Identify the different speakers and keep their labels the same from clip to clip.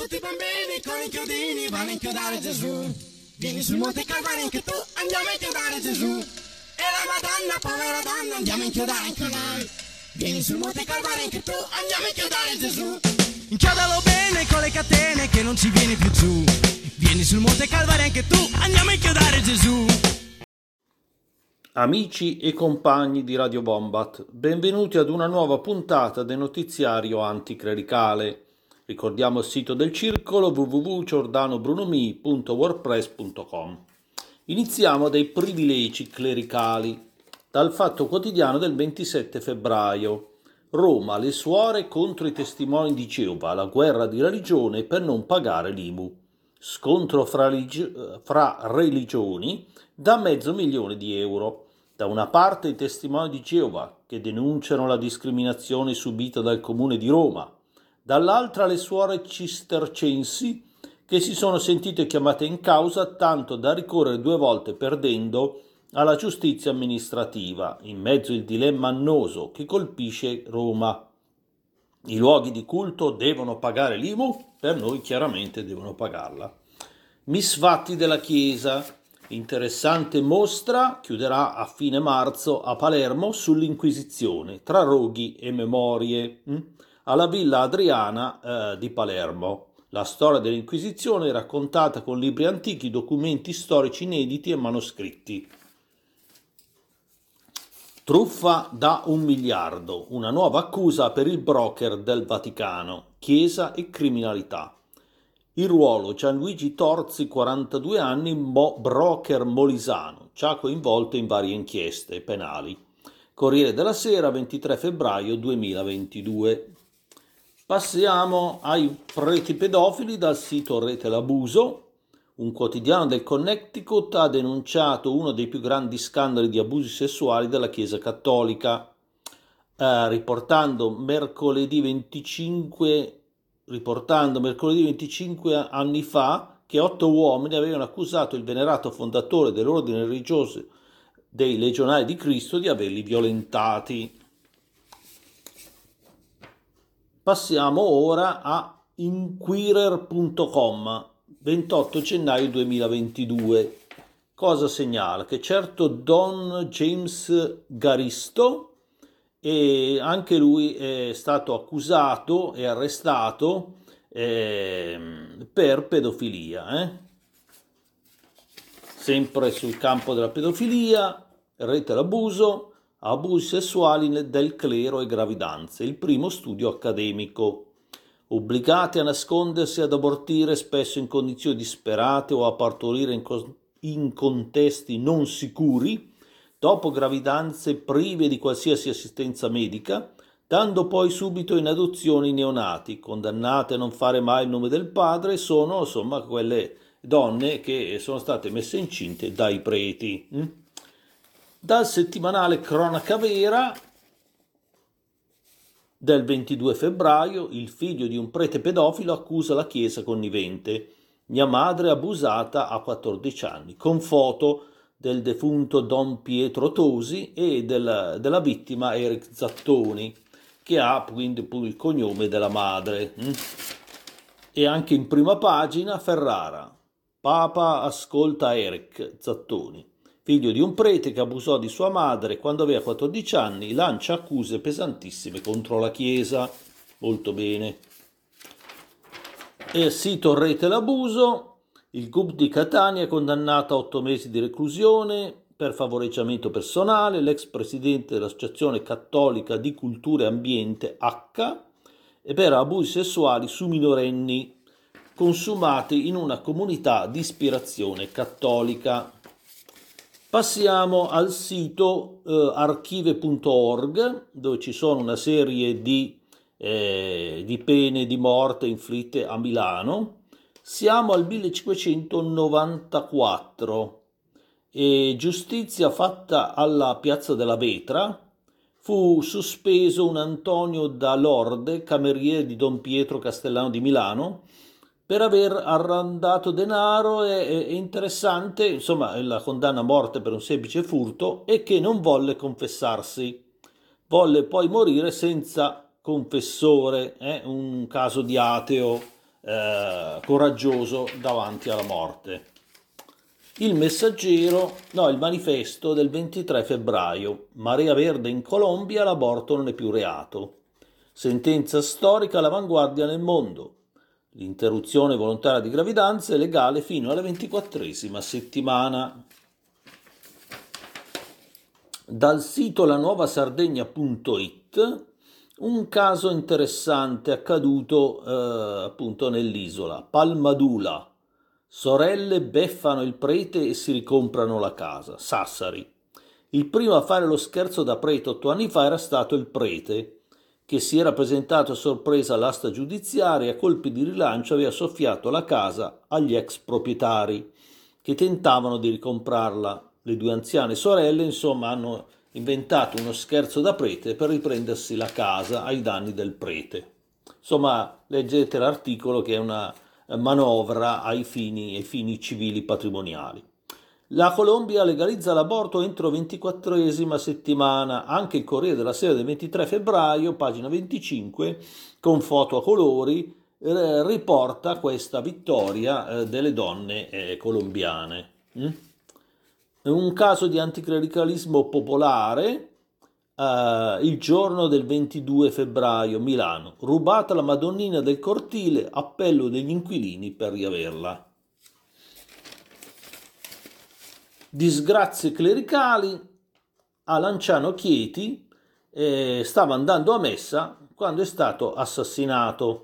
Speaker 1: tutti i bambini con i chiodini vanno a inchiodare Gesù. Vieni sul Monte Calvario anche tu, andiamo a inchiodare Gesù. E la Madonna, povera donna, andiamo a inchiodare anche noi. Vieni sul Monte Calvario anche tu, andiamo a inchiodare Gesù. Inchiodalo bene con le catene che non ci vieni più giù. Vieni sul Monte Calvario anche tu, andiamo a inchiodare Gesù.
Speaker 2: Amici e compagni di Radio Bombat, benvenuti ad una nuova puntata del notiziario anticlericale. Ricordiamo il sito del circolo www.giordanobrunomi.wordpress.com. Iniziamo dai privilegi clericali, dal Fatto Quotidiano del 27 febbraio. Roma, le suore contro i testimoni di Geova, la guerra di religione per non pagare l'IMU. Scontro fra religioni da €500.000. Da una parte i testimoni di Geova che denunciano la discriminazione subita dal Comune di Roma, dall'altra le suore cistercensi che si sono sentite chiamate in causa tanto da ricorrere 2 volte perdendo alla giustizia amministrativa, in mezzo al dilemma annoso che colpisce Roma. I luoghi di culto devono pagare l'IMU? Per noi chiaramente devono pagarla. Misfatti della Chiesa. Interessante mostra chiuderà a fine marzo a Palermo sull'Inquisizione, tra roghi e memorie, alla Villa Adriana di Palermo. La storia dell'Inquisizione è raccontata con libri antichi, documenti storici inediti e manoscritti. Truffa da 1 miliardo, una nuova accusa per il broker del Vaticano, Chiesa e criminalità. Il ruolo Gianluigi Torzi, 42 anni, broker molisano, già coinvolto in varie inchieste penali. Corriere della Sera, 23 febbraio 2022. Passiamo ai preti pedofili dal sito Rete L'Abuso. Un quotidiano del Connecticut ha denunciato uno dei più grandi scandali di abusi sessuali della Chiesa Cattolica, riportando mercoledì 25 anni fa che 8 uomini avevano accusato il venerato fondatore dell'ordine religioso dei Legionari di Cristo di averli violentati. Passiamo ora a Inquirer.com, 28 gennaio 2022. Cosa segnala? Che certo Don James Garisto, e anche lui è stato accusato e arrestato per pedofilia. Sempre sul campo della pedofilia, Rete L'aBuso, abusi sessuali del clero e gravidanze, il primo studio accademico. Obbligati a nascondersi e ad abortire spesso in condizioni disperate o a partorire in contesti non sicuri, dopo gravidanze prive di qualsiasi assistenza medica, dando poi subito in adozione i neonati, condannate a non fare mai il nome del padre, sono insomma quelle donne che sono state messe incinte dai preti. Dal settimanale Cronaca Vera del 22 febbraio, il figlio di un prete pedofilo accusa la Chiesa connivente. Mia madre abusata a 14 anni, con foto del defunto Don Pietro Tosi e della vittima Eric Zattoni, che ha quindi pure il cognome della madre. E anche in prima pagina Ferrara, Papa ascolta Eric Zattoni, figlio di un prete che abusò di sua madre quando aveva 14 anni, lancia accuse pesantissime contro la Chiesa. Molto bene. E sito Rete L'Abuso. Il GUP di Catania è condannato a 8 mesi di reclusione per favoreggiamento personale, l'ex presidente dell'Associazione Cattolica di Cultura e Ambiente H e per abusi sessuali su minorenni consumati in una comunità di ispirazione cattolica. Passiamo al sito archive.org, dove ci sono una serie di pene di morte inflitte a Milano. Siamo al 1594 e giustizia fatta alla Piazza della Vetra. Fu sospeso un Antonio da Lorde, cameriere di Don Pietro Castellano di Milano, per aver arrandato denaro. È interessante, insomma, la condanna a morte per un semplice furto e che non volle confessarsi. Volle poi morire senza confessore, un caso di ateo coraggioso davanti alla morte. Il manifesto del 23 febbraio. Marea verde in Colombia, l'aborto non è più reato. Sentenza storica all'avanguardia nel mondo. L'interruzione volontaria di gravidanza è legale fino alla 24ª settimana. Dal sito lanuovasardegna.it un caso interessante accaduto appunto nell'isola. Palmadula. Sorelle beffano il prete e si ricomprano la casa. Sassari. Il primo a fare lo scherzo da prete 8 anni fa era stato il prete, che si era presentato a sorpresa all'asta giudiziaria e a colpi di rilancio aveva soffiato la casa agli ex proprietari che tentavano di ricomprarla. Le due anziane sorelle, insomma, hanno inventato uno scherzo da prete per riprendersi la casa ai danni del prete. Insomma, leggete l'articolo, che è una manovra ai fini civili patrimoniali. La Colombia legalizza l'aborto entro 24ª settimana. Anche il Corriere della Sera del 23 febbraio, pagina 25, con foto a colori, riporta questa vittoria delle donne colombiane. Un caso di anticlericalismo popolare, il giorno del 22 febbraio, Milano. Rubata la Madonnina del cortile, appello degli inquilini per riaverla. Disgrazie clericali. A Lanciano Chieti stava andando a messa quando è stato assassinato.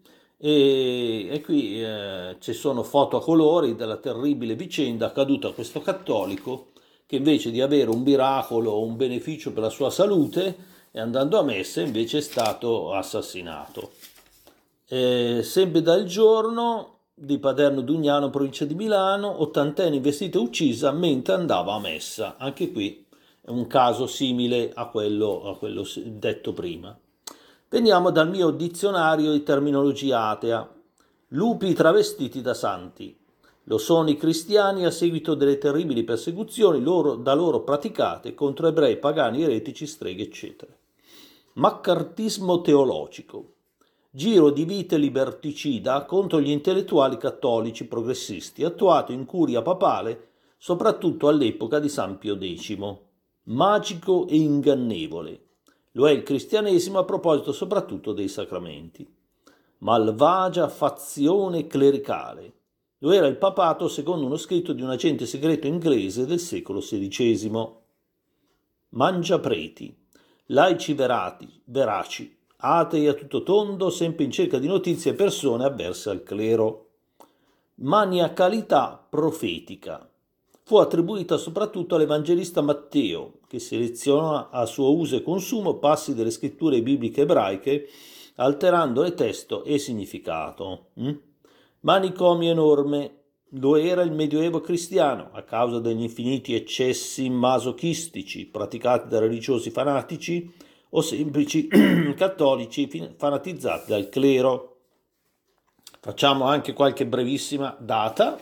Speaker 2: E qui ci sono foto a colori della terribile vicenda accaduta a questo cattolico, che invece di avere un miracolo o un beneficio per la sua salute, andando a messa invece è stato assassinato. Sempre dal giorno di Paderno Dugnano, provincia di Milano, 80enne investita e uccisa mentre andava a messa. Anche qui è un caso simile a quello detto prima. Veniamo dal mio dizionario di terminologia atea. Lupi travestiti da santi. Lo sono i cristiani a seguito delle terribili persecuzioni da loro praticate contro ebrei, pagani, eretici, streghe, eccetera. Maccartismo teologico. Giro di vite liberticida contro gli intellettuali cattolici progressisti, attuato in curia papale soprattutto all'epoca di San Pio X. Magico e ingannevole. Lo è il cristianesimo a proposito soprattutto dei sacramenti. Malvagia fazione clericale. Lo era il papato secondo uno scritto di un agente segreto inglese del secolo XVI. Mangiapreti. Laici veraci. Atei a tutto tondo, sempre in cerca di notizie e persone avverse al clero. Maniacalità profetica. Fu attribuita soprattutto all'evangelista Matteo, che seleziona a suo uso e consumo passi delle scritture bibliche ebraiche, alterandone testo e significato. Manicomio enorme. Lo era il Medioevo cristiano, a causa degli infiniti eccessi masochistici praticati da religiosi fanatici o semplici cattolici fanatizzati dal clero. Facciamo anche qualche brevissima data.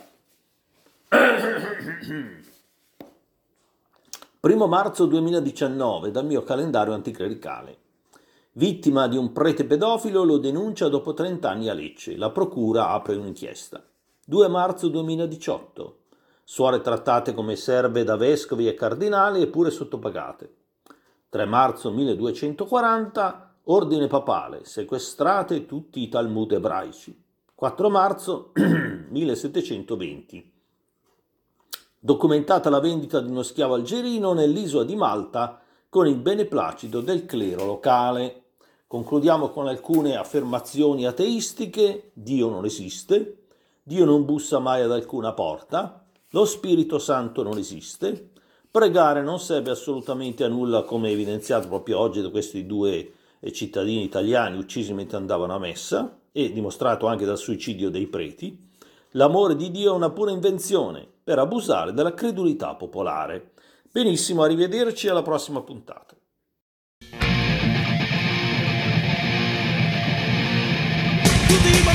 Speaker 2: 1 marzo 2019, dal mio calendario anticlericale. Vittima di un prete pedofilo, lo denuncia dopo 30 anni a Lecce. La procura apre un'inchiesta. 2 marzo 2018. Suore trattate come serve da vescovi e cardinali eppure sottopagate. 3 marzo 1240, ordine papale, sequestrate tutti i Talmud ebraici. 4 marzo 1720. Documentata la vendita di uno schiavo algerino nell'isola di Malta con il beneplacito del clero locale. Concludiamo con alcune affermazioni ateistiche. Dio non esiste, Dio non bussa mai ad alcuna porta, lo Spirito Santo non esiste, pregare non serve assolutamente a nulla, come evidenziato proprio oggi da questi due cittadini italiani uccisi mentre andavano a messa e dimostrato anche dal suicidio dei preti. L'amore di Dio è una pura invenzione per abusare della credulità popolare. Benissimo, arrivederci alla prossima puntata.
Speaker 1: Tutti